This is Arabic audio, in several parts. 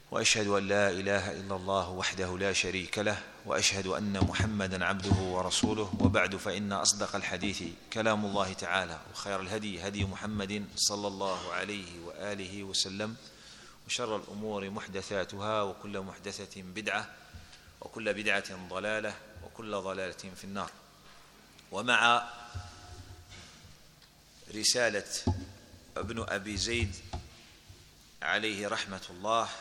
وأشهد أن لا إله إلا الله وحده لا شريك له، وأشهد أن محمدًا عبده ورسوله، وبعد، فإن أصدق الحديث كلام الله تعالى، وخير الهدي هدي محمد صلى الله عليه وآله وسلم، وشر الأمور محدثاتها، وكل محدثة بدعة، وكل بدعة ضلالة، وكل ضلالة في النار. ومع رسالة ابن أبي زيد عليه رحمة الله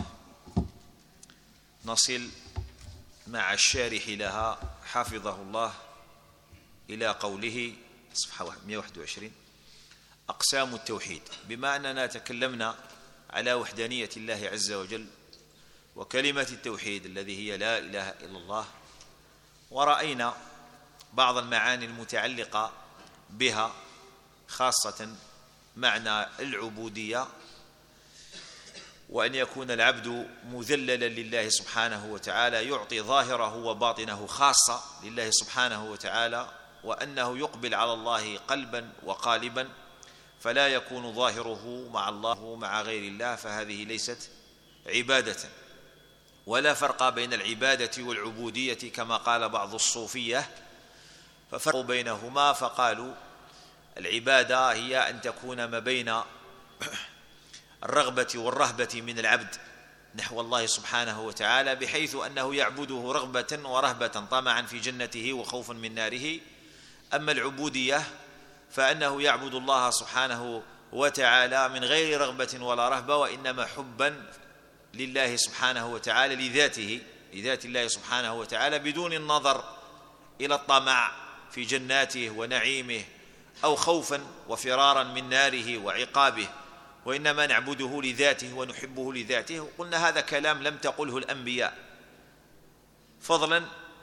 نصل مع الشارح لها حفظه الله إلى قوله صفحة 121: أقسام التوحيد. بما أننا تكلمنا على وحدانية الله عز وجل وكلمة التوحيد الذي هي لا إله إلا الله، ورأينا بعض المعاني المتعلقة بها، خاصة معنى العبودية، وأن يكون العبد مذللا لله سبحانه وتعالى، يعطي ظاهره وباطنه خاصة لله سبحانه وتعالى، وأنه يقبل على الله قلبا وقالبا، فلا يكون ظاهره مع الله ومع غير الله، فهذه ليست عبادة. ولا فرق بين العبادة والعبودية كما قال بعض الصوفية، ففرقوا بينهما فقالوا العبادة هي أن تكون ما بين الرغبة والرهبة من العبد نحو الله سبحانه وتعالى، بحيث أنه يعبده رغبة ورهبة، طمعا في جنته وخوفا من ناره. أما العبودية فأنه يعبد الله سبحانه وتعالى من غير رغبة ولا رهبة، وإنما حبا لله سبحانه وتعالى، لذات الله سبحانه وتعالى، بدون النظر إلى الطمع في جناته ونعيمه، أو خوفا وفرارا من ناره وعقابه، وإنما نعبده لذاته ونحبه لذاته. وقلنا هذا كلام لم تقله الأنبياء، فضلا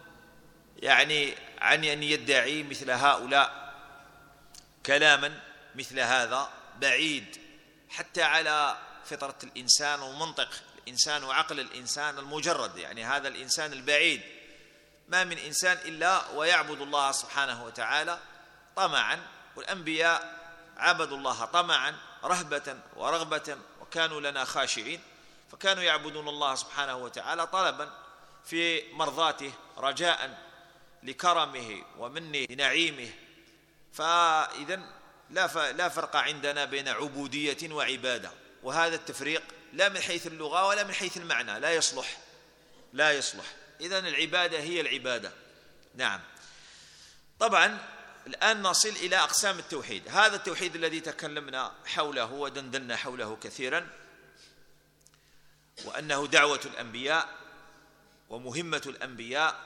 عن أن يدعي مثل هؤلاء كلاما مثل هذا بعيد حتى على فطرة الإنسان ومنطق الإنسان وعقل الإنسان المجرد. هذا الإنسان البعيد، ما من إنسان إلا ويعبد الله سبحانه وتعالى طمعا، والأنبياء عبدوا الله طمعا رهبة ورغبة، وكانوا لنا خاشعين، فكانوا يعبدون الله سبحانه وتعالى طلبا في مرضاته، رجاء لكرمه ومنه لنعيمه. فإذا لا فرق عندنا بين عبودية وعبادة، وهذا التفريق لا من حيث اللغة ولا من حيث المعنى لا يصلح. إذن العبادة هي العبادة. نعم. طبعا الآن نصل إلى أقسام التوحيد. هذا التوحيد الذي تكلمنا حوله ودندنا حوله كثيرا، وأنه دعوة الأنبياء ومهمة الأنبياء،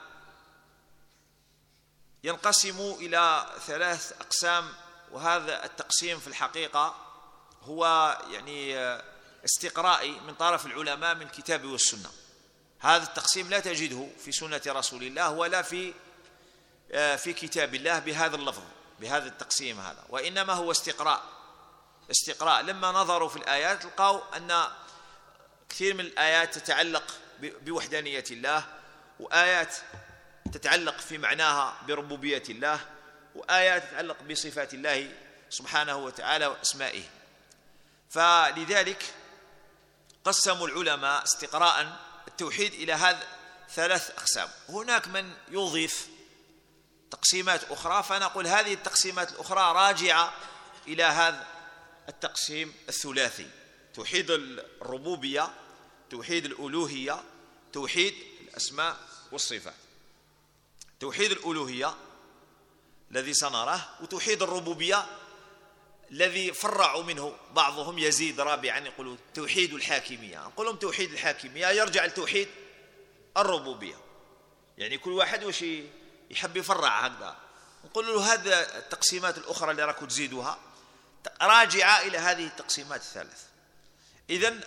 ينقسم إلى 3 أقسام. وهذا التقسيم في الحقيقة هو استقرائي من طرف العلماء من الكتاب والسنة. هذا التقسيم لا تجده في سنة رسول الله ولا في كتاب الله بهذا اللفظ، بهذا التقسيم هذا، وإنما هو استقراء. لما نظروا في الآيات لقوا أن كثير من الآيات تتعلق بوحدانية الله، وآيات تتعلق في معناها بربوبية الله، وآيات تتعلق بصفات الله سبحانه وتعالى وأسمائه. فلذلك قسموا العلماء استقراء التوحيد إلى هذا 3 أقسام. هناك من يضيف تقسيمات أخرى، فنقول هذه التقسيمات الأخرى راجعة إلى هذا التقسيم الثلاثي: توحيد الربوبية، توحيد الألوهية، توحيد الأسماء والصفات. توحيد الألوهية الذي سنراه، وتوحيد الربوبية الذي فرعوا منه بعضهم يزيد رابعا يقولوا توحيد الحاكمية. نقول لهم توحيد الحاكمية يرجع لتوحيد الربوبية، كل واحد وش يحب يفرع هكذا. نقول له هذا التقسيمات الأخرى اللي راكم تزيدوها راجعة إلى هذه التقسيمات الثلاث. إذن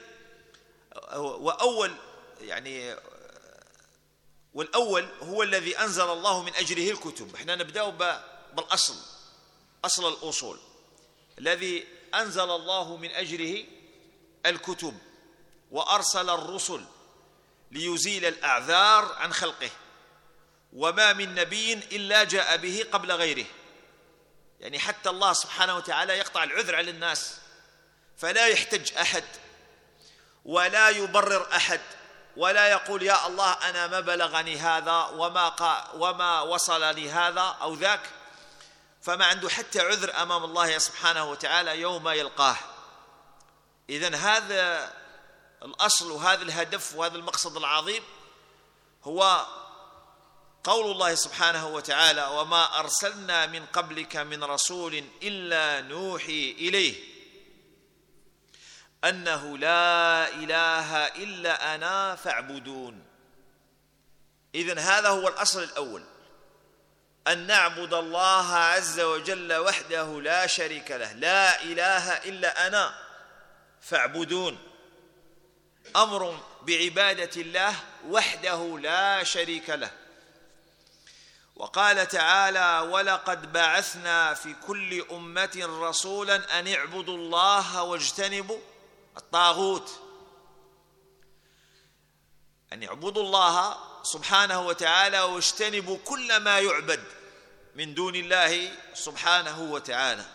والأول هو الذي أنزل الله من أجله الكتب. احنا نبدأ بالأصل، أصل الأصول، الذي أنزل الله من أجله الكتب وأرسل الرسل ليزيل الأعذار عن خلقه، وما من نبي إلا جاء به قبل غيره. حتى الله سبحانه وتعالى يقطع العذر على الناس، فلا يحتج أحد ولا يبرر أحد ولا يقول يا الله أنا ما بلغني هذا وما وصلني هذا أو ذاك، فما عنده حتى عذر أمام الله سبحانه وتعالى يوم يلقاه. إذن هذا الأصل وهذا الهدف وهذا المقصد العظيم هو قول الله سبحانه وتعالى: وما أرسلنا من قبلك من رسول إلا نوحي إليه أنه لا إله إلا أنا فاعبدون. إذن هذا هو الأصل الأول، أن نعبد الله عز وجل وحده لا شريك له، لا إله إلا أنا فاعبدون، أمر بعبادة الله وحده لا شريك له. وقال تعالى: ولقد بعثنا في كل أمة رسولا أن اعبدوا الله واجتنبوا الطاغوت. أن يعبدوا الله سبحانه وتعالى واجتنبوا كل ما يعبد من دون الله سبحانه وتعالى.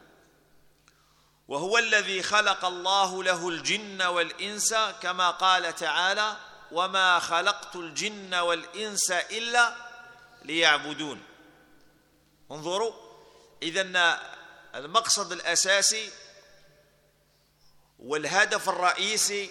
وهو الذي خلق الله له الجن والإنس، كما قال تعالى: وما خلقت الجن والإنس إلا ليعبدون. انظروا، إذن المقصد الأساسي والهدف الرئيسي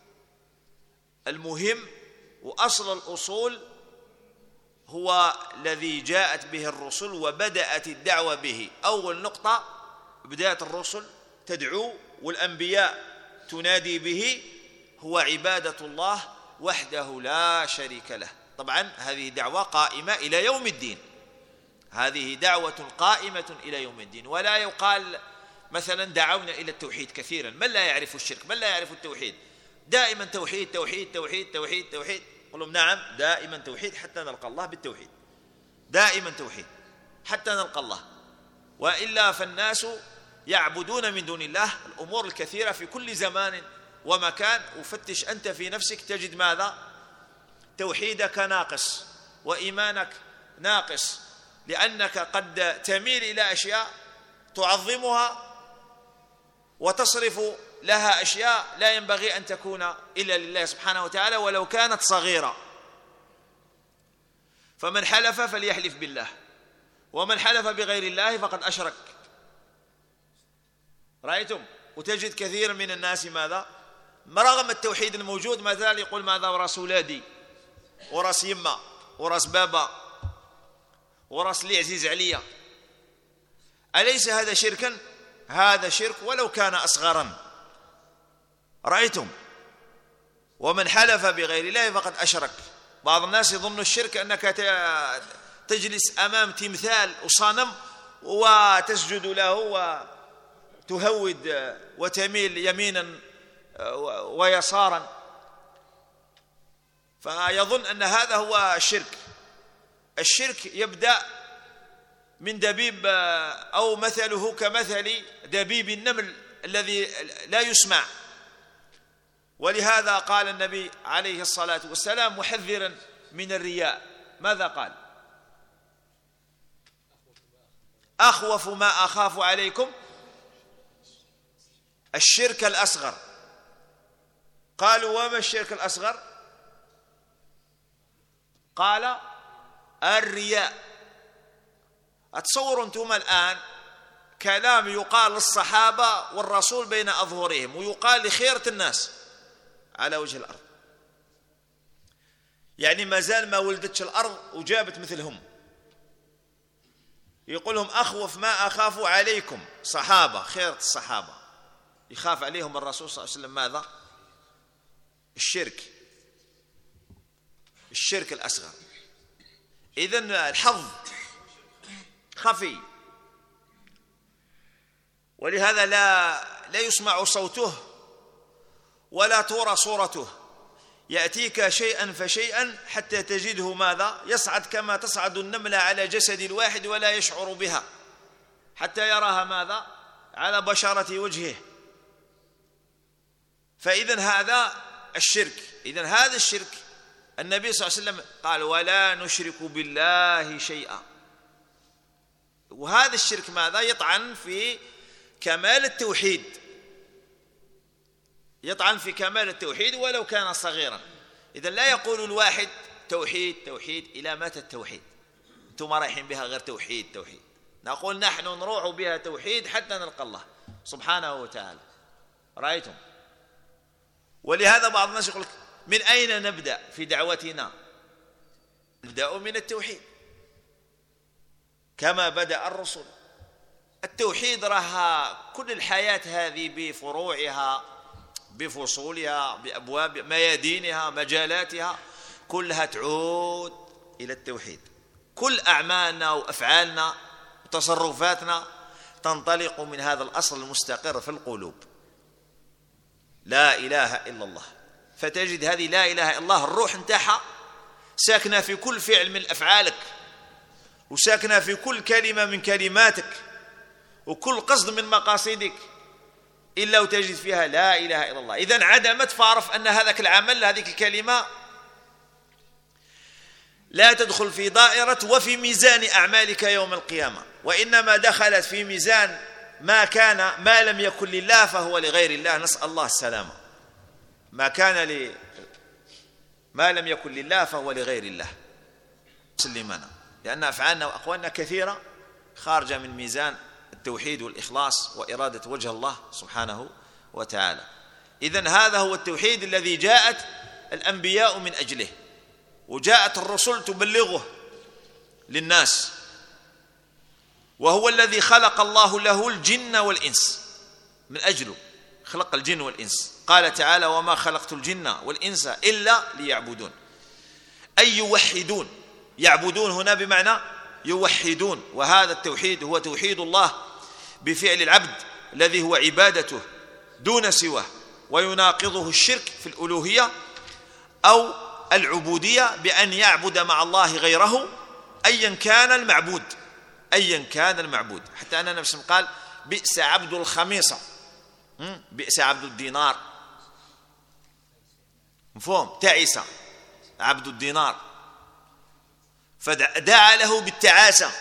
المهم وأصل الأصول هو الذي جاءت به الرسل وبدأت الدعوة به. أول نقطة بداية الرسل تدعو والأنبياء تنادي به هو عبادة الله وحده لا شريك له. طبعا هذه دعوة قائمة إلى يوم الدين، هذه دعوة قائمة إلى يوم الدين. ولا يقال مثلا دعونا إلى التوحيد كثيرا، من لا يعرف الشرك، من لا يعرف التوحيد، دائما توحيد توحيد توحيد توحيد توحيد. قل لهم نعم، دائما توحيد حتى نلقى الله بالتوحيد، دائما توحيد حتى نلقى الله، وإلا فالناس يعبدون من دون الله الأمور الكثيرة في كل زمان ومكان. وفتش أنت في نفسك تجد ماذا؟ توحيدك ناقص وإيمانك ناقص، لأنك قد تميل إلى أشياء تعظمها وتصرف لها أشياء لا ينبغي أن تكون إلا لله سبحانه وتعالى ولو كانت صغيرة. فمن حلف فليحلف بالله، ومن حلف بغير الله فقد أشرك. رأيتم؟ وتجد كثير من الناس ماذا؟ رغم التوحيد الموجود ما زال يقول ماذا؟ وراس ولادي، وراس يمة، وراس بابا، وراس لي عزيز عليا. أليس هذا شركا؟ هذا شرك ولو كان أصغرا. رأيتم؟ ومن حلف بغير الله فقد أشرك. بعض الناس يظن الشرك أنك تجلس أمام تمثال وصنم وتسجد له وتهود وتميل يمينا ويسارا، فيظن أن هذا هو الشرك. الشرك يبدأ من دبيب أو مثله كمثل دبيب النمل الذي لا يسمع. ولهذا قال النبي عليه الصلاة والسلام محذرا من الرياء، ماذا قال؟ أخوف ما أخاف عليكم الشرك الأصغر. قالوا وما الشرك الأصغر؟ قال الرياء. أتصوروا أنتم الآن كلام يقال للصحابة والرسول بين أظهرهم ويقال لخيرة الناس على وجه الأرض، يعني ما زال ما ولدتش الأرض وجابت مثلهم. يقول لهم أخوف ما أخاف عليكم، صحابة خيرة الصحابة يخاف عليهم الرسول صلى الله عليه وسلم ماذا؟ الشرك الأصغر. إذن الحظ خفي، ولهذا لا يسمع صوته ولا ترى صورته. يأتيك شيئا فشيئا حتى تجده ماذا؟ يصعد كما تصعد النملة على جسد الواحد ولا يشعر بها حتى يراها ماذا؟ على بشرة وجهه. فإذن هذا الشرك. إذن هذا الشرك النبي صلى الله عليه وسلم قال ولا نشرك بالله شيئا. وهذا الشرك ماذا؟ يطعن في كمال التوحيد، يطعن في كمال التوحيد ولو كان صغيرا. إذا لا يقول الواحد توحيد توحيد إلى متى التوحيد؟ أنتم ما رايحين بها غير توحيد توحيد. نقول نحن نروح بها توحيد حتى نلقى الله سبحانه وتعالى. رأيتم؟ ولهذا بعض الناس يقول من أين نبدأ في دعوتنا؟ نبدأ من التوحيد كما بدأ الرسل. التوحيد راه كل الحياة هذه بفروعها بفصولها بأبواب ميادينها مجالاتها كلها تعود إلى التوحيد. كل أعمالنا وأفعالنا وتصرفاتنا تنطلق من هذا الأصل المستقر في القلوب، لا إله إلا الله. فتجد هذه لا إله إلا الله الروح نتاعها ساكنة في كل فعل من أفعالك، وساكنة في كل كلمة من كلماتك، وكل قصد من مقاصدك، إلا وتجد فيها لا إله إلا الله. إذن عدمت، فاعرف أن هذاك العمل هذه الكلمة لا تدخل في دائرة وفي ميزان أعمالك يوم القيامة، وإنما دخلت في ميزان ما لم يكن لله فهو لغير الله. نسأل الله السلامة. ما لم يكن لله فهو لغير الله. سلمنا، لأن أفعالنا وأقوالنا كثيرة خارجة من ميزان التوحيد والإخلاص وإرادة وجه الله سبحانه وتعالى. إذن هذا هو التوحيد الذي جاءت الأنبياء من أجله، وجاءت الرسل تبلغه للناس، وهو الذي خلق الله له الجن والإنس، من أجله خلق الجن والإنس. قال تعالى وما خلقت الجن والإنس إلا ليعبدون، أي يوحدون. يعبدون هنا بمعنى يوحدون، وهذا التوحيد هو توحيد الله بفعل العبد الذي هو عبادته دون سواه، ويناقضه الشرك في الألوهية أو العبودية بأن يعبد مع الله غيره أيا كان المعبود، أيا كان المعبود. حتى أن النبي صلى الله عليه وسلم قال بئس عبد الخميصة، بئس عبد الدينار. مفهوم؟ تعس عبد الدينار، فدعا له بالتعاسة،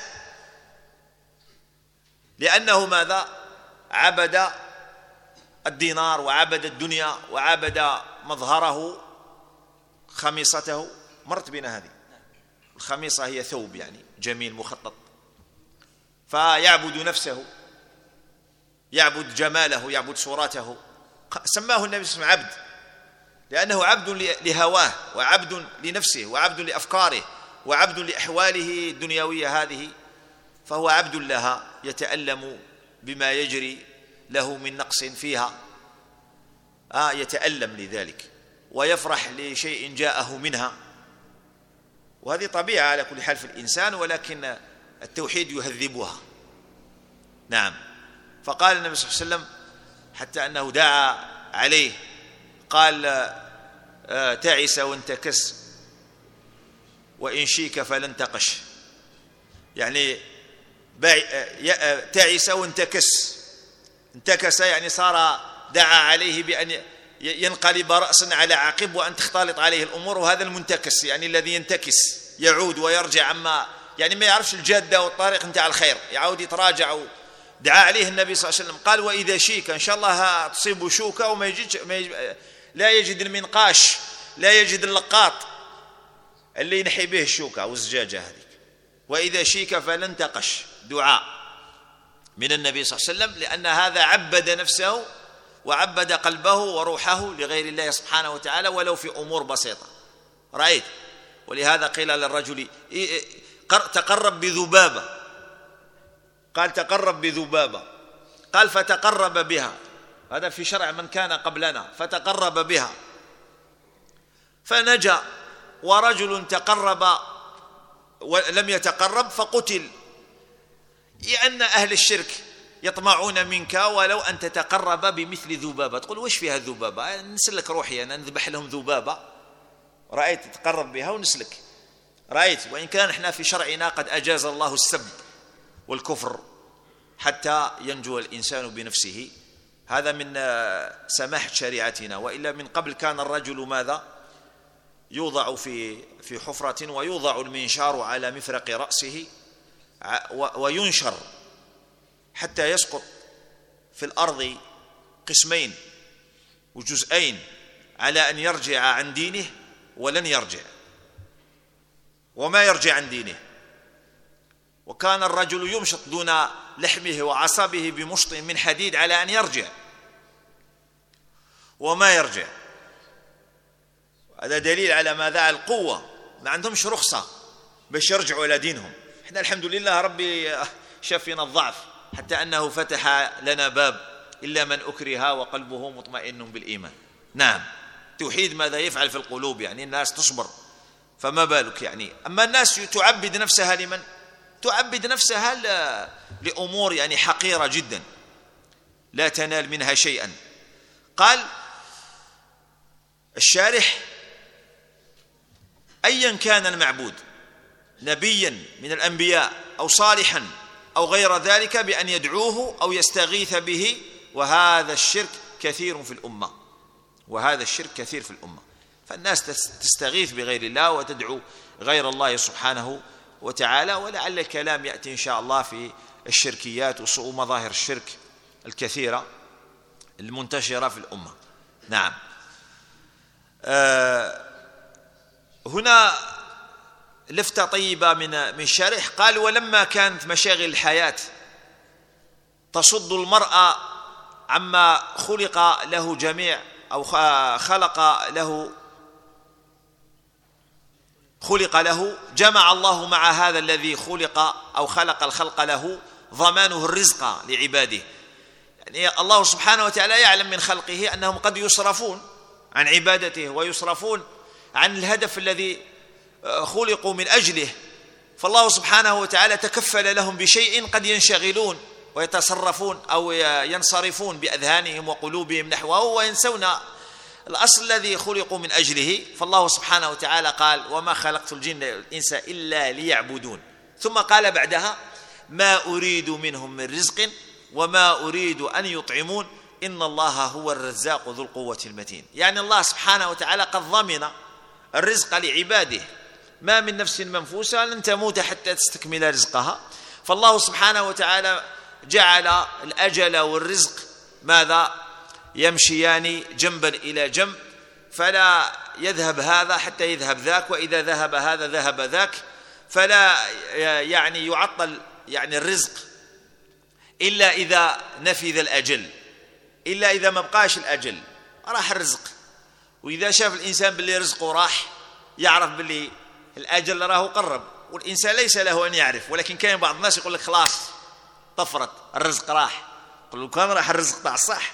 لأنه ماذا؟ عبد الدينار وعبد الدنيا وعبد مظهره خميصته. مرت بنا هذه الخميصة، هي ثوب يعني جميل مخطط، فيعبد نفسه، يعبد جماله، يعبد صورته. سماه النبي صلى الله عليه وسلم عبد، لأنه عبد لهواه وعبد لنفسه وعبد لأفكاره وعبد لأحواله الدنيوية هذه، فهو عبد لها يتألم بما يجري له من نقص فيها، يتألم لذلك ويفرح لشيء جاءه منها، وهذه طبيعة على كل حال في الإنسان، ولكن التوحيد يهذبها. نعم. فقال النبي صلى الله عليه وسلم حتى أنه دعا عليه، قال تعس وانتكس وإن شيك فلن تقش، يعني تعس وانتكس. انتكس يعني صار دعا عليه بأن ينقلب رأسا على عقب وأن تختلط عليه الأمور، وهذا المنتكس يعني الذي ينتكس يعود ويرجع عما يعني ما يعرفش الجادة والطريق نتاع الخير، يعود يتراجع. دعا عليه النبي صلى الله عليه وسلم قال وإذا شيك إن شاء الله تصيب شوكة وما يجدش لا يجد المنقاش، لا يجد اللقاط اللي ينحي به الشوكة أو الزجاجة هذه. وإذا شيك فلن تقش، دعاء من النبي صلى الله عليه وسلم، لأن هذا عبد نفسه وعبد قلبه وروحه لغير الله سبحانه وتعالى ولو في أمور بسيطة. رأيت؟ ولهذا قيل للرجل تقرب بذبابة، قال تقرب بذبابة، قال فتقرب بها، هذا في شرع من كان قبلنا، فتقرب بها فنجا، ورجل تقرب ولم يتقرب فقتل، لأن أهل الشرك يطمعون منك ولو أن تتقرب بمثل ذبابة. تقول وش فيها الذبابة؟ نسلك روحي أنا نذبح لهم ذبابة، رأيت؟ تتقرب بها ونسلك، رأيت؟ وإن كان احنا في شرعنا قد أجاز الله السب والكفر حتى ينجو الإنسان بنفسه، هذا من سماحة شريعتنا. وإلا من قبل كان الرجل ماذا؟ يوضع في حفرة ويوضع المنشار على مفرق رأسه وينشر حتى يسقط في الأرض قسمين وجزئين على أن يرجع عن دينه ولن يرجع، وما يرجع عن دينه. وكان الرجل يمشط دون لحمه وعصبه بمشط من حديد على أن يرجع، وما يرجع. هذا دليل على ماذا؟ على القوة، ما عندهمش رخصة باش يرجعوا إلى دينهم. احنا الحمد لله ربي شاف فينا الضعف حتى أنه فتح لنا باب إلا من أكره وقلبه مطمئن بالإيمان. نعم، توحيد ماذا يفعل في القلوب؟ يعني الناس تصبر، فما بالك يعني. أما الناس تعبد نفسها لمن؟ تعبد نفسها لأمور يعني حقيرة جدا لا تنال منها شيئا. قال الشارح: أيا كان المعبود، نبيا من الأنبياء أو صالحا أو غير ذلك، بأن يدعوه أو يستغيث به، وهذا الشرك كثير في الأمة، وهذا الشرك كثير في الأمة. فالناس تستغيث بغير الله وتدعو غير الله سبحانه وتعالى. ولعل الكلام يأتي إن شاء الله في الشركيات ومظاهر الشرك الكثيرة المنتشرة في الأمة. نعم. هنا لفتة طيبة من شارح، قال: ولما كانت مشاغل الحياة تصد المرء عما خلق له جميع أو خلق له، جمع الله مع هذا الذي خلق أو خلق الخلق له ضمانه الرزق لعباده. يعني الله سبحانه وتعالى يعلم من خلقه أنهم قد يصرفون عن عبادته ويصرفون عن الهدف الذي خلقوا من أجله، فالله سبحانه وتعالى تكفل لهم بشيء قد ينشغلون ويتصرفون أو ينصرفون بأذهانهم وقلوبهم نحوه وينسون الأصل الذي خلقوا من أجله. فالله سبحانه وتعالى قال: وما خلقت الجن والإنس إلا ليعبدون. ثم قال بعدها: ما أريد منهم من رزق وما أريد أن يطعمون إن الله هو الرزاق ذو القوة المتين. يعني الله سبحانه وتعالى قد ضمن الرزق لعباده، ما من نفس منفوسة لن تموت حتى تستكمل رزقها. فالله سبحانه وتعالى جعل الأجل والرزق ماذا؟ يمشيان جنبا إلى جنب، فلا يذهب هذا حتى يذهب ذاك، وإذا ذهب هذا ذهب ذاك. فلا يعني يعطل يعني الرزق إلا إذا نفذ الأجل، إلا إذا ما بقاش الأجل راح الرزق. وإذا شاف الإنسان باللي رزقه راح يعرف باللي الأجل راه قرب، والإنسان ليس له أن يعرف. ولكن كان بعض الناس يقول لك خلاص طفرت الرزق راح. قل له كان راح الرزق تاع الصح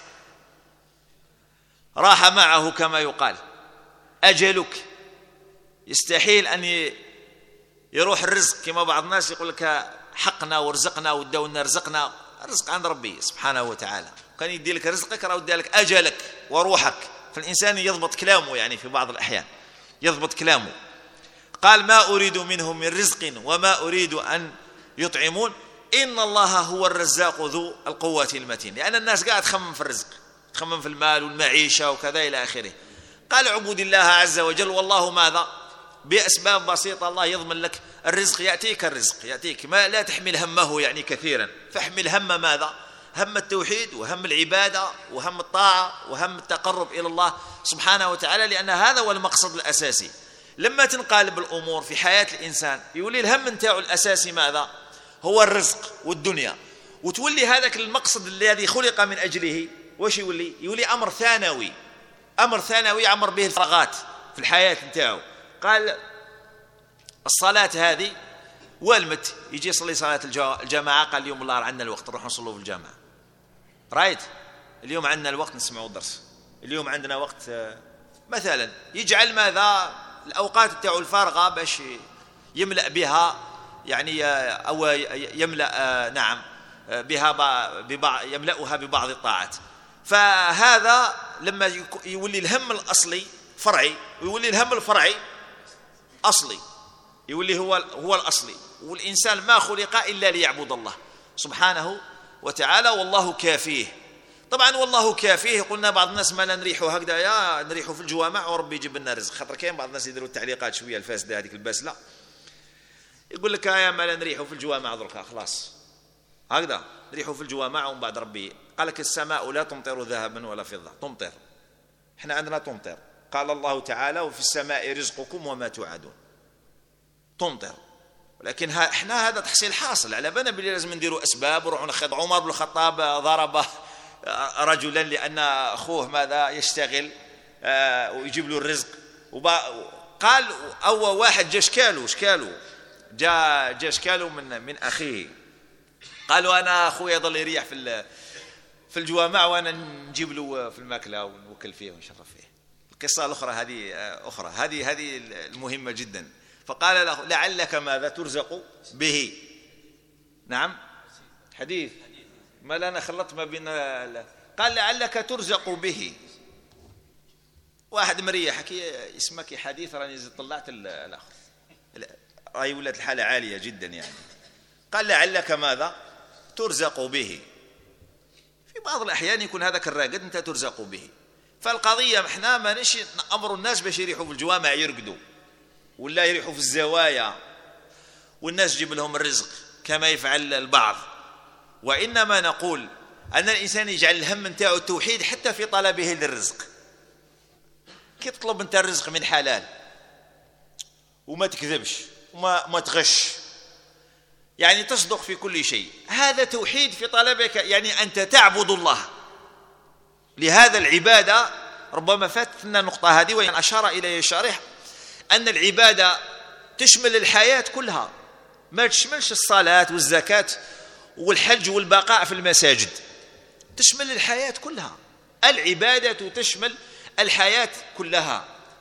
راح معه كما يقال. أجلك يستحيل أن يروح الرزق، كما بعض الناس يقول لك حقنا ورزقنا وداولنا رزقنا. الرزق عند ربي سبحانه وتعالى، كان يدي لك رزقك راه يدي لك أجلك وروحك. فالإنسان يضبط كلامه، يعني في بعض الأحيان يضبط كلامه. قال: ما أريد منهم من رزق وما أريد أن يطعمون إن الله هو الرزاق ذو القوة المتين. لأن الناس قاعد تخمم في الرزق، تخمم في المال والمعيشة وكذا إلى آخره. قال: اعبد الله عز وجل، والله ماذا؟ بأسباب بسيطة الله يضمن لك الرزق. يأتيك الرزق، يأتيك، ما لا تحمل همه يعني كثيرا. فاحمل هم ماذا؟ هم التوحيد وهم العبادة وهم الطاعة وهم التقرب إلى الله سبحانه وتعالى، لأن هذا هو المقصد الأساسي. لما تنقلب الأمور في حياة الإنسان يولي الهم نتاعو الأساسي ماذا؟ هو الرزق والدنيا، وتولي هذاك المقصد الذي خلق من أجله واش يولي؟ يولي أمر ثانوي، أمر ثانوي عمر به الفراغات في الحياة نتاعو. قال: الصلاة هذه والمت يجي يصلي صلاة الجماعة، قال: اليوم الله عندنا الوقت نروح نصلوا في الجامعة. رايت؟ اليوم عندنا الوقت نسمعوا الدرس، اليوم عندنا وقت مثلا. يجعل ماذا؟ الأوقات تاعو الفارغة باش يملأ بها يعني أو يملأ نعم بها يملأها ببعض الطاعات. فهذا لما يولي الهم الأصلي فرعي، ويولي الهم الفرعي أصلي، يولي هو الأصلي. والإنسان ما خلق إلا ليعبد الله سبحانه وتعالى، والله كافيه. طبعا والله كافيه قلنا بعض الناس ما لا نريحوا هكذا، يا نريحوا في الجوامع وربي يجيب لنا رزق. خاطر كاين بعض الناس يديروا التعليقات شويه الفاسده هذيك الباسله، يقول لك يا ما لا نريحوا في الجوامع دركا خلاص هكذا نريحوا في الجوامع ومن بعد ربي قال لك السماء لا تمطر ذهبا ولا فضه، تمطر، احنا عندنا تمطر. قال الله تعالى وفي السماء رزقكم وما توعدون، تمطر. ولكن احنا هذا تحصيل حاصل، على بالنا بلي لازم نديروا اسباب ونروحوا ناخذ. عمر بن الخطاب ضرب رجلا لان اخوه ماذا يشتغل ويجيب له الرزق، قال اول واحد جا اشكاله من اخيه، قالوا انا اخوي يضل يريح في الجوامع وانا نجيب له في الماكله ونوكل فيه ونشرف فيه. القصه الاخرى هذه المهمه جدا. فقال له لعلك ماذا ترزق به. نعم حديث ما انا خلطت ما بين قال لعلك ترزق به. واحد مريح اسمك حديث راني طلعت الاخر راهي ولات الحاله عاليه جدا يعني. قال لعلك ماذا ترزق به. في بعض الاحيان يكون هذاك الراقد انت ترزق به. فالقضيه احنا ما نشي امر الناس باش يريحوا في الجوامع يرقدوا ولا يريحوا في الزوايا والناس تجيب لهم الرزق كما يفعل البعض، وانما نقول ان الانسان يجعل الهم نتاعو التوحيد حتى في طلبه للرزق. كي تطلب انت الرزق من حلال وما تكذبش وما تغش، يعني تصدق في كل شيء، هذا توحيد في طلبك، يعني أنت تعبد الله. لهذا العبادة ربما فاتنا النقطة هذه، وإن أشار إليه الشارح أن العبادة تشمل الحياة كلها، ما تشملش الصلاة والزكاة والحج والبقاء في المساجد، تشمل الحياة كلها. العبادة تشمل الحياة كلها.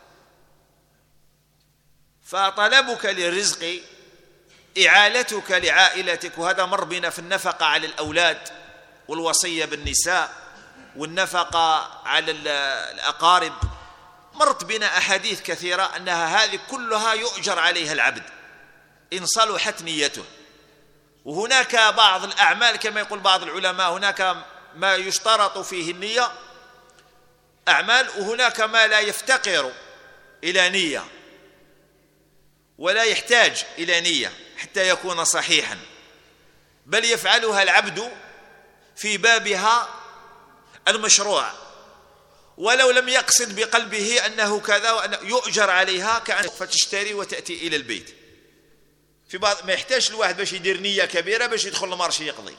فطلبك للرزق، إعالتك لعائلتك، وهذا مر بنا في النفقة على الأولاد والوصية بالنساء والنفقة على الأقارب، مرت بنا أحاديث كثيرة أنها هذه كلها يؤجر عليها العبد إن صلحت نيته. وهناك بعض الأعمال كما يقول بعض العلماء هناك ما يشترط فيه النية أعمال، وهناك ما لا يفتقر إلى نية ولا يحتاج إلى نية حتى يكون صحيحا، بل يفعلها العبد في بابها المشروع ولو لم يقصد بقلبه أنه كذا وأنه يؤجر عليها، كأن فتشتري وتأتي إلى البيت. في بعض ما يحتاج الواحد باش يدير نية كبيرة باش يدخل المارشي يقضي،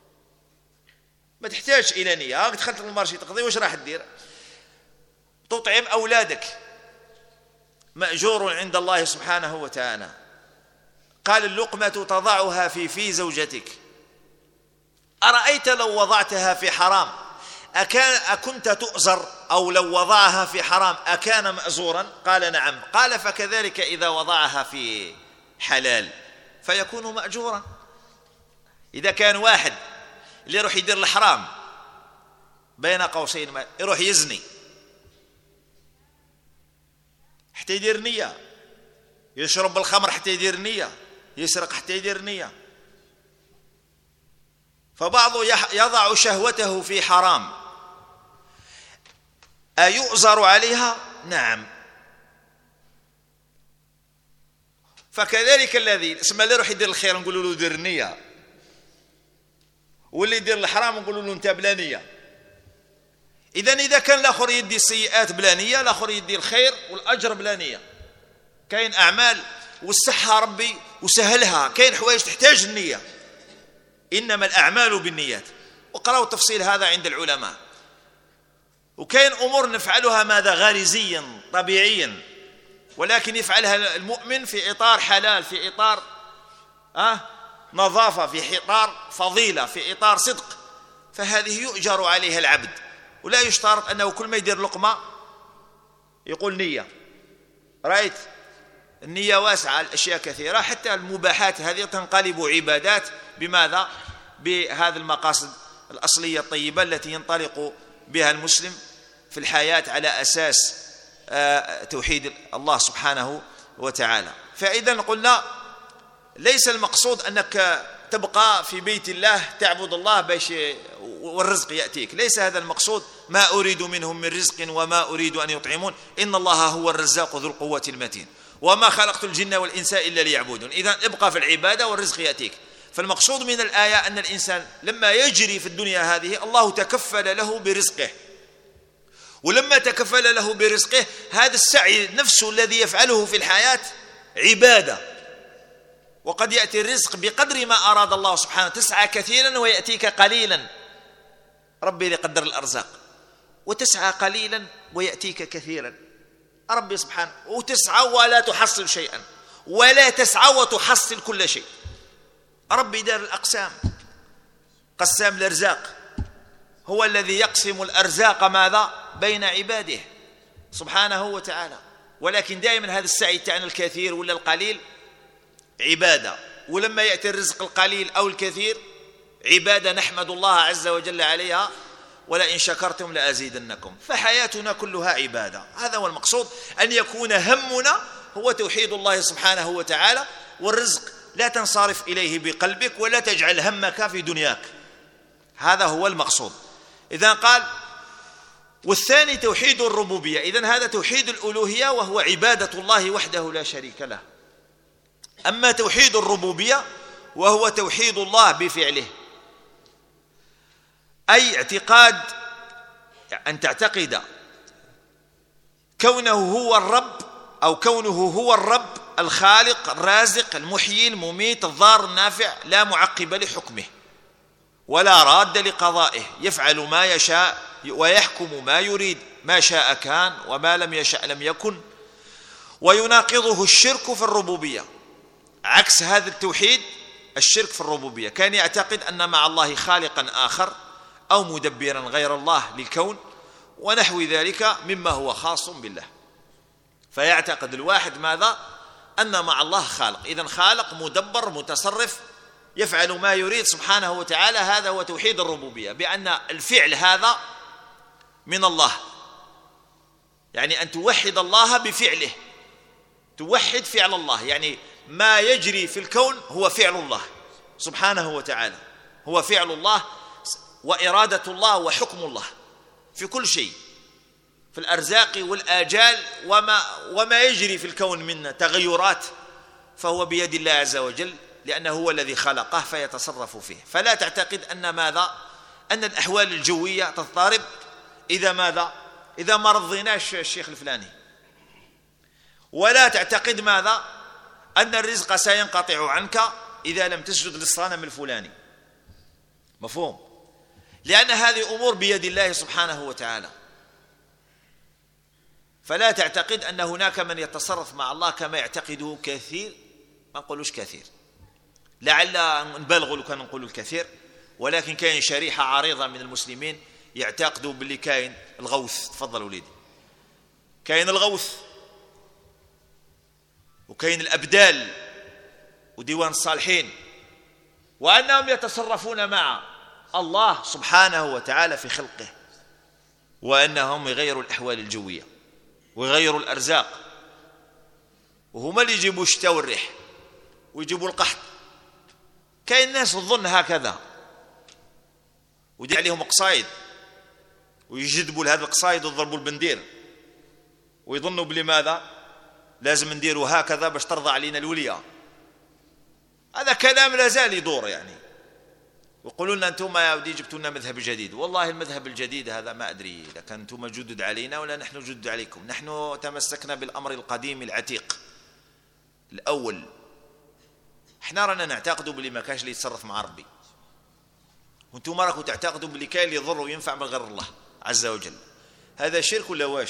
ما تحتاج إلى نية. دخلت المارشي تقضي، واش راح تدير؟ تطعم أولادك، مأجور عند الله سبحانه وتعالى. قال اللقمة تضعها في زوجتك، أرأيت لو وضعتها في حرام أكنت تؤزر؟ أو لو وضعها في حرام أكان مأزورا؟ قال نعم. قال فكذلك إذا وضعها في حلال فيكون مأجورا. إذا كان واحد اللي يروح يدير الحرام بين قوسين يروح يزني حتى يدير نية، يشرب الخمر حتى يدير نية، يسرق حتى يدير نية. فبعض يضع شهوته في حرام أيؤزر عليها؟ نعم. فكذلك الذي اسمه اللي يروح يدير الخير نقول له دير نية، واللي يدير الحرام نقول له انت بلا نية. إذا كان الآخر يدي السيئات بلا نية، الآخر يدي الخير والأجر بلا نية. كاين أعمال والصحة ربي وسهلها، كاين حوايج تحتاج النية، إنما الأعمال بالنيات، وقرأوا تفصيل هذا عند العلماء. وكاين أمور نفعلها ماذا غريزيا طبيعيا، ولكن يفعلها المؤمن في إطار حلال، في إطار نظافة، في إطار فضيلة، في إطار صدق، فهذه يؤجر عليها العبد. ولا يشترط أنه كل ما يدير لقمة يقول نية. رأيت النية واسعة، الأشياء كثيرة، حتى المباحات هذه تنقلب عبادات. بماذا؟ بهذه المقاصد الأصلية الطيبة التي ينطلق بها المسلم في الحياة على أساس توحيد الله سبحانه وتعالى. فإذا قلنا ليس المقصود أنك تبقى في بيت الله تعبد الله باش والرزق يأتيك، ليس هذا المقصود. ما أريد منهم من رزق وما أريد أن يطعمون إن الله هو الرزاق ذو القوة المتين وما خلقت الجن والإنس إلا ليعبدون. إذن ابقى في العبادة والرزق يأتيك. فالمقصود من الآية أن الإنسان لما يجري في الدنيا هذه الله تكفل له برزقه، ولما تكفل له برزقه، هذا السعي نفسه الذي يفعله في الحياة عبادة. وقد يأتي الرزق بقدر ما أراد الله سبحانه، تسعى كثيرا ويأتيك قليلا، ربي اللي قدر الأرزاق، وتسعى قليلا ويأتيك كثيرا، ربي سبحانه، وتسعى ولا تحصل شيئا، ولا تسعى وتحصل كل شيء، ربي دار الأقسام، قسام الأرزاق، هو الذي يقسم الأرزاق ماذا؟ بين عباده سبحانه وتعالى. ولكن دائما هذا السعي تاعنا الكثير ولا القليل عبادة، ولما يأتي الرزق القليل أو الكثير عبادة نحمد الله عز وجل عليها، ولئن شكرتم لأزيدنكم. فحياتنا كلها عبادة، هذا هو المقصود، أن يكون همنا هو توحيد الله سبحانه وتعالى، والرزق لا تنصرف إليه بقلبك ولا تجعل همك في دنياك، هذا هو المقصود. إذن قال والثاني توحيد الربوبية، إذن هذا توحيد الألوهية وهو عبادة الله وحده لا شريك له. أما توحيد الربوبية وهو توحيد الله بفعله، أي اعتقاد أن تعتقد كونه هو الرب، أو كونه هو الرب الخالق الرازق المحيي المميت الضار النافع، لا معقب لحكمه ولا راد لقضائه، يفعل ما يشاء ويحكم ما يريد، ما شاء كان وما لم يشاء لم يكن. ويناقضه الشرك في الربوبية، عكس هذا التوحيد الشرك في الربوبية، كان يعتقد أن مع الله خالقا آخر أو مدبرا غير الله للكون ونحو ذلك مما هو خاص بالله. فيعتقد الواحد ماذا؟ أن مع الله خالق، إذن خالق مدبر متصرف يفعل ما يريد سبحانه وتعالى، هذا هو توحيد الربوبية، بأن الفعل هذا من الله، يعني أن توحد الله بفعله، توحد فعل الله، يعني ما يجري في الكون هو فعل الله سبحانه وتعالى، هو فعل الله وإرادة الله وحكم الله في كل شيء، في الأرزاق والآجال وما يجري في الكون من تغيرات، فهو بيد الله عز وجل، لأنه هو الذي خلقه فيتصرف فيه. فلا تعتقد أن ماذا؟ أن الأحوال الجوية تضطرب إذا ماذا؟ إذا ما رضيناش الشيخ الفلاني، ولا تعتقد ماذا؟ أن الرزق سينقطع عنك إذا لم تسجد للصنم الفلاني، مفهوم؟ لأن هذه أمور بيد الله سبحانه وتعالى. فلا تعتقد أن هناك من يتصرف مع الله كما يعتقده كثير، ما نقولوش كثير، لعل نبالغ لو كان نقول الكثير، ولكن كاين شريحة عريضة من المسلمين يعتقدوا باللي كاين الغوث. تفضل وليدي. كاين الغوث وكاين الأبدال وديوان الصالحين، وأنهم يتصرفون مع الله سبحانه وتعالى في خلقه، وأنهم يغيروا الأحوال الجوية ويغيروا الأرزاق، وهما اللي يجيبوا الشتاء والريح ويجيبوا القحط. كاين ناس تظن هكذا ودي عليهم قصايد ويجذبوا لهذا القصايد ويضربوا البندير ويظنوا بلي ماذا؟ لازم نديروا هكذا باش ترضى علينا الولية. هذا كلام لا زال يدور يعني، ويقولوا لنا أنتم يا ودي جبتوا لنا مذهب جديد. والله المذهب الجديد هذا ما أدري إذا كان أنتم جدد علينا ولا نحن جدد عليكم. نحن تمسكنا بالأمر القديم العتيق الأول. احنا رانا نعتقدوا باللي ما كانش اللي يتصرف مع ربي، وانتم راكم تعتقدوا باللي كاين اللي يضر وينفع من غير الله عز وجل. هذا شرك ولا واش؟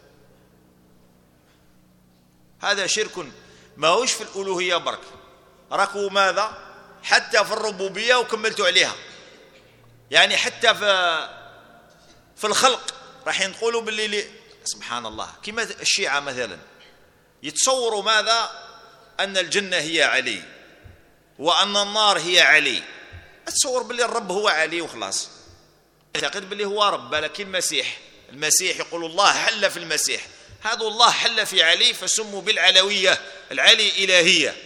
هذا شرك، ما هوش في الألوهية برك، راكوا ماذا؟ حتى في الربوبية وكملتوا عليها، يعني حتى في الخلق راح نقولوا باللي سبحان الله. كما الشيعة مثلا يتصوروا ماذا؟ أن الجنة هي علي وأن النار هي علي. أتصور باللي الرب هو علي وخلاص، يعتقد باللي هو رب. لكن المسيح يقول الله حل في المسيح، هذا الله حل في علي فسموا بالعلوية، العلي إلهية.